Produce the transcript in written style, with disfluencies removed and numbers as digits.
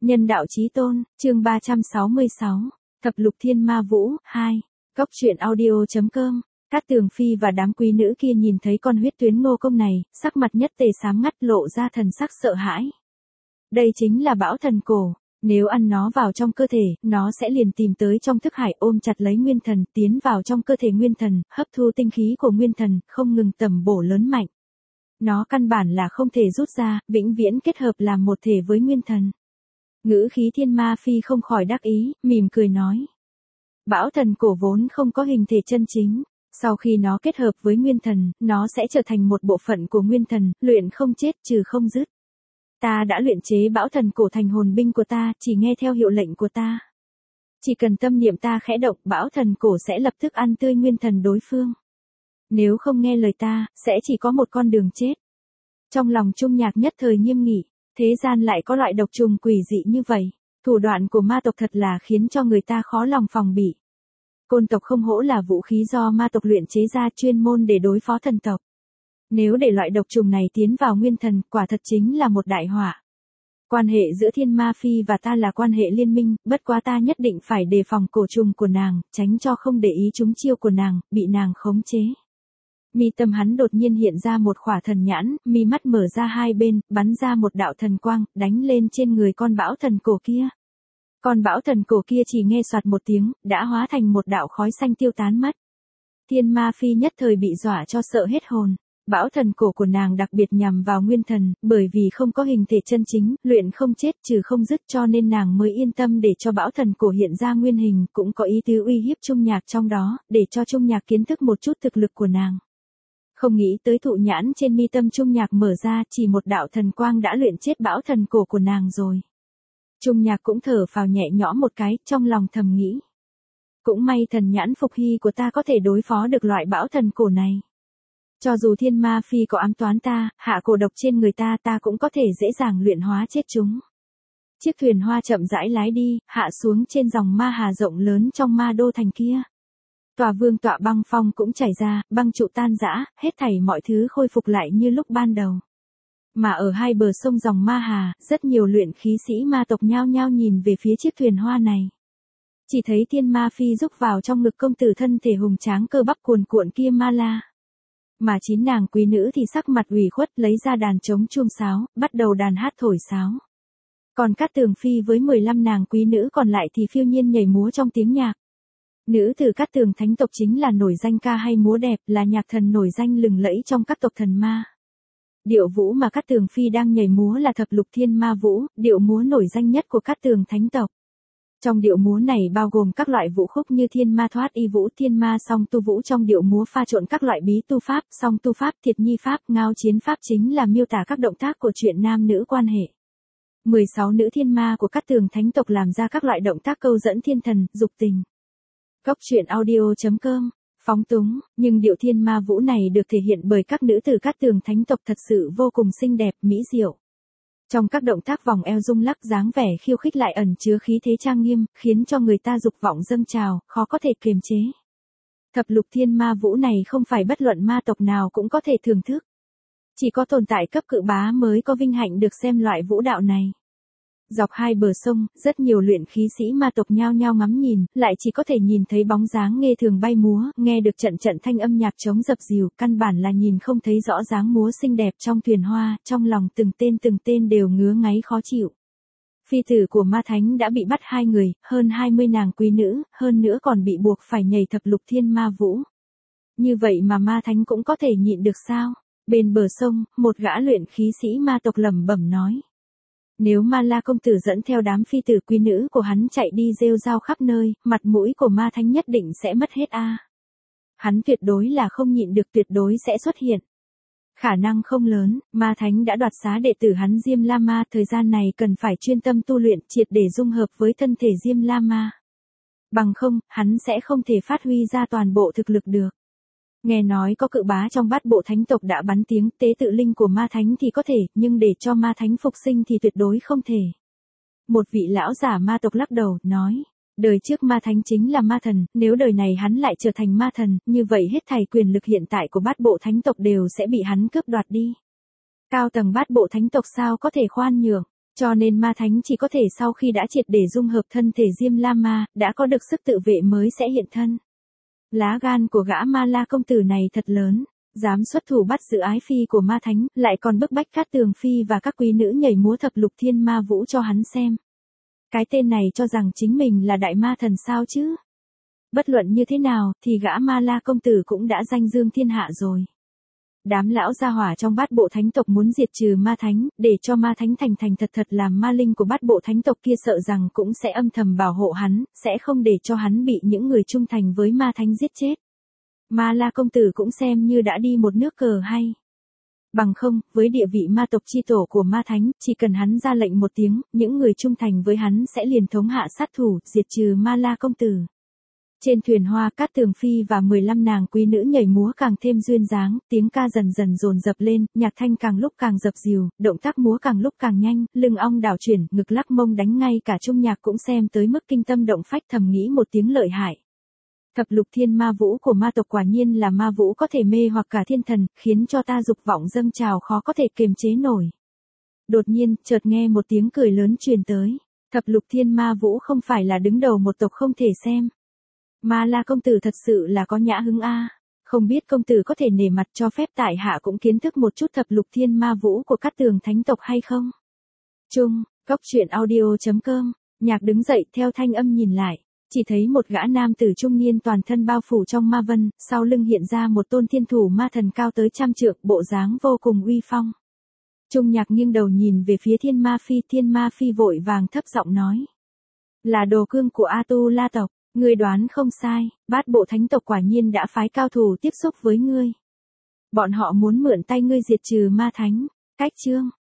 Nhân đạo chí tôn, chương 366, Thập lục thiên ma vũ, 2. Cốc truyện audio.com. Cát Tường Phi và đám quý nữ kia nhìn thấy con huyết tuyến ngô công này, sắc mặt nhất tề xám ngắt, lộ ra thần sắc sợ hãi. Đây chính là bão thần cổ, nếu ăn nó vào trong cơ thể, nó sẽ liền tìm tới trong thức hải ôm chặt lấy nguyên thần, tiến vào trong cơ thể nguyên thần, hấp thu tinh khí của nguyên thần, không ngừng tầm bổ lớn mạnh. Nó căn bản là không thể rút ra, vĩnh viễn kết hợp làm một thể với nguyên thần. Ngữ khí Thiên Ma Phi không khỏi đắc ý, mỉm cười nói. Bão thần cổ vốn không có hình thể chân chính, sau khi nó kết hợp với nguyên thần, nó sẽ trở thành một bộ phận của nguyên thần, luyện không chết trừ không dứt. Ta đã luyện chế bão thần cổ thành hồn binh của ta, chỉ nghe theo hiệu lệnh của ta. Chỉ cần tâm niệm ta khẽ động, bão thần cổ sẽ lập tức ăn tươi nguyên thần đối phương. Nếu không nghe lời ta, sẽ chỉ có một con đường chết. Trong lòng Trung Nhạc nhất thời nghiêm nghị, thế gian lại có loại độc trùng quỷ dị như vậy, thủ đoạn của ma tộc thật là khiến cho người ta khó lòng phòng bị. Côn tộc không hổ là vũ khí do ma tộc luyện chế ra chuyên môn để đối phó thần tộc. Nếu để loại độc trùng này tiến vào nguyên thần, quả thật chính là một đại họa. Quan hệ giữa Thiên Ma Phi và ta là quan hệ liên minh, bất quá ta nhất định phải đề phòng cổ trùng của nàng, tránh cho không để ý trúng chiêu của nàng, bị nàng khống chế. Mi tâm hắn đột nhiên hiện ra một khỏa thần nhãn, mi mắt mở ra hai bên, bắn ra một đạo thần quang, đánh lên trên người con bão thần cổ kia. Con bão thần cổ kia chỉ nghe soạt một tiếng, đã hóa thành một đạo khói xanh tiêu tán mất. Thiên Ma Phi nhất thời bị dọa cho sợ hết hồn. Bão thần cổ của nàng đặc biệt nhằm vào nguyên thần, bởi vì không có hình thể chân chính, luyện không chết trừ không dứt, cho nên nàng mới yên tâm để cho bão thần cổ hiện ra nguyên hình, cũng có ý tứ uy hiếp Trung Nhạc trong đó, để cho Trung Nhạc kiến thức một chút thực lực của nàng. Không nghĩ tới thụ nhãn trên mi tâm Trung Nhạc mở ra, chỉ một đạo thần quang đã luyện chết bão thần cổ của nàng rồi. Trung Nhạc cũng thở phào nhẹ nhõm một cái, trong lòng thầm nghĩ. Cũng may thần nhãn phục hy của ta có thể đối phó được loại bão thần cổ này. Cho dù Thiên Ma Phi có ám toán ta, hạ cổ độc trên người ta, ta cũng có thể dễ dàng luyện hóa chết chúng. Chiếc thuyền hoa chậm rãi lái đi, hạ xuống trên dòng ma hà rộng lớn trong ma đô thành kia. Tòa vương tọa băng phong cũng chảy ra, băng trụ tan rã, hết thảy mọi thứ khôi phục lại như lúc ban đầu. Mà ở hai bờ sông dòng ma hà, rất nhiều luyện khí sĩ ma tộc nhao nhao nhìn về phía chiếc thuyền hoa này. Chỉ thấy Thiên Ma Phi rúc vào trong ngực công tử thân thể hùng tráng cơ bắp cuồn cuộn kia ma la. Mà 9 nàng quý nữ thì sắc mặt ủy khuất lấy ra đàn trống chuông sáo, bắt đầu đàn hát thổi sáo. Còn Cát Tường Phi với 15 nàng quý nữ còn lại thì phiêu nhiên nhảy múa trong tiếng nhạc. Nữ tử Cát Tường thánh tộc chính là nổi danh ca hay múa đẹp, là nhạc thần nổi danh lừng lẫy trong các tộc thần ma. Điệu vũ mà Cát Tường Phi đang nhảy múa là thập lục thiên ma vũ, điệu múa nổi danh nhất của Cát Tường thánh tộc. Trong điệu múa này bao gồm các loại vũ khúc như thiên ma thoát y vũ, thiên ma song tu vũ, trong điệu múa pha trộn các loại bí tu pháp, song tu pháp, thiệt nhi pháp, ngao chiến pháp, chính là miêu tả các động tác của chuyện nam nữ quan hệ. 16 nữ thiên ma của Cát Tường thánh tộc làm ra các loại động tác câu dẫn thiên thần, dục tình. Cốc truyện audio.com. Phóng túng, nhưng điệu thiên ma vũ này được thể hiện bởi các nữ tử Cát Tường thánh tộc thật sự vô cùng xinh đẹp, mỹ diệu. Trong các động tác vòng eo rung lắc, dáng vẻ khiêu khích lại ẩn chứa khí thế trang nghiêm, khiến cho người ta dục vọng dâng trào, khó có thể kiềm chế. Thập lục thiên ma vũ này không phải bất luận ma tộc nào cũng có thể thưởng thức. Chỉ có tồn tại cấp cự bá mới có vinh hạnh được xem loại vũ đạo này. Dọc hai bờ sông, rất nhiều luyện khí sĩ ma tộc nhao nhao ngắm nhìn, lại chỉ có thể nhìn thấy bóng dáng nghê thường bay múa, nghe được trận trận thanh âm nhạc trống dập dìu, căn bản là nhìn không thấy rõ dáng múa xinh đẹp trong thuyền hoa, trong lòng từng tên đều ngứa ngáy khó chịu. Phi tử của ma thánh đã bị bắt 2 người, hơn 20 nàng quý nữ, hơn nữa còn bị buộc phải nhảy thập lục thiên ma vũ. Như vậy mà ma thánh cũng có thể nhịn được sao? Bên bờ sông, một gã luyện khí sĩ ma tộc lẩm bẩm nói. Nếu Ma La công tử dẫn theo đám phi tử quý nữ của hắn chạy đi rêu rao khắp nơi, mặt mũi của ma thánh nhất định sẽ mất hết a. Hắn tuyệt đối là không nhịn được, tuyệt đối sẽ xuất hiện. Khả năng không lớn, ma thánh đã đoạt xá đệ tử hắn Diêm La Ma, thời gian này cần phải chuyên tâm tu luyện, triệt để dung hợp với thân thể Diêm La Ma. Bằng không, hắn sẽ không thể phát huy ra toàn bộ thực lực được. Nghe nói có cự bá trong bát bộ thánh tộc đã bắn tiếng, tế tự linh của ma thánh thì có thể, nhưng để cho ma thánh phục sinh thì tuyệt đối không thể. Một vị lão giả ma tộc lắc đầu, nói, đời trước ma thánh chính là ma thần, nếu đời này hắn lại trở thành ma thần, như vậy hết thảy quyền lực hiện tại của bát bộ thánh tộc đều sẽ bị hắn cướp đoạt đi. Cao tầng bát bộ thánh tộc sao có thể khoan nhượng, Cho nên ma thánh chỉ có thể sau khi đã triệt để dung hợp thân thể Diêm La Ma, đã có được sức tự vệ mới sẽ hiện thân. Lá gan của gã Ma La công tử này thật lớn, dám xuất thủ bắt giữ ái phi của ma thánh, lại còn bức bách Cát Tường Phi và các quý nữ nhảy múa thập lục thiên ma vũ cho hắn xem. Cái tên này cho rằng chính mình là đại ma thần sao chứ? Bất luận như thế nào, thì gã Ma La công tử cũng đã danh dương thiên hạ rồi. Đám lão gia hỏa trong bát bộ thánh tộc muốn diệt trừ ma thánh, để cho ma thánh thành thành thật thật làm ma linh của bát bộ thánh tộc kia, sợ rằng cũng sẽ âm thầm bảo hộ hắn, sẽ không để cho hắn bị những người trung thành với ma thánh giết chết. Ma La công tử cũng xem như đã đi một nước cờ hay. Bằng không, với địa vị ma tộc chi tổ của ma thánh, chỉ cần hắn ra lệnh một tiếng, những người trung thành với hắn sẽ liền thống hạ sát thủ, diệt trừ Ma La công tử. Trên thuyền hoa, Cát Tường Phi và 15 nàng quý nữ nhảy múa càng thêm duyên dáng, tiếng ca dần dần dồn dập lên, nhạc thanh càng lúc càng dập dìu, động tác múa càng lúc càng nhanh, lưng ong đảo chuyển, ngực lắc mông đánh, ngay cả trung nhạc cũng xem tới mức kinh tâm động phách, thầm nghĩ một tiếng lợi hại. Thập lục thiên ma vũ của ma tộc quả nhiên là ma vũ có thể mê hoặc cả thiên thần, khiến cho ta dục vọng dâng trào khó có thể kiềm chế nổi. Đột nhiên, chợt nghe một tiếng cười lớn truyền tới. Thập lục thiên ma vũ không phải là đứng đầu một tộc không thể xem. Ma La công tử thật sự là có nhã hứng a. Không biết công tử có thể nể mặt cho phép tại hạ cũng kiến thức một chút thập lục thiên ma vũ của Cát Tường thánh tộc hay không? Chung, Cốc Truyện Audio.com, Nhạc đứng dậy theo thanh âm nhìn lại. Chỉ thấy một gã nam tử trung niên toàn thân bao phủ trong ma vân, sau lưng hiện ra một tôn thiên thủ ma thần cao tới 100 trượng, bộ dáng vô cùng uy phong. Trung nhạc nghiêng đầu nhìn về phía thiên ma phi vội vàng thấp giọng nói. Là đồ cương của A Tu La tộc, ngươi đoán không sai, bát bộ thánh tộc quả nhiên đã phái cao thủ tiếp xúc với ngươi. Bọn họ muốn mượn tay ngươi diệt trừ ma thánh. Cách chương.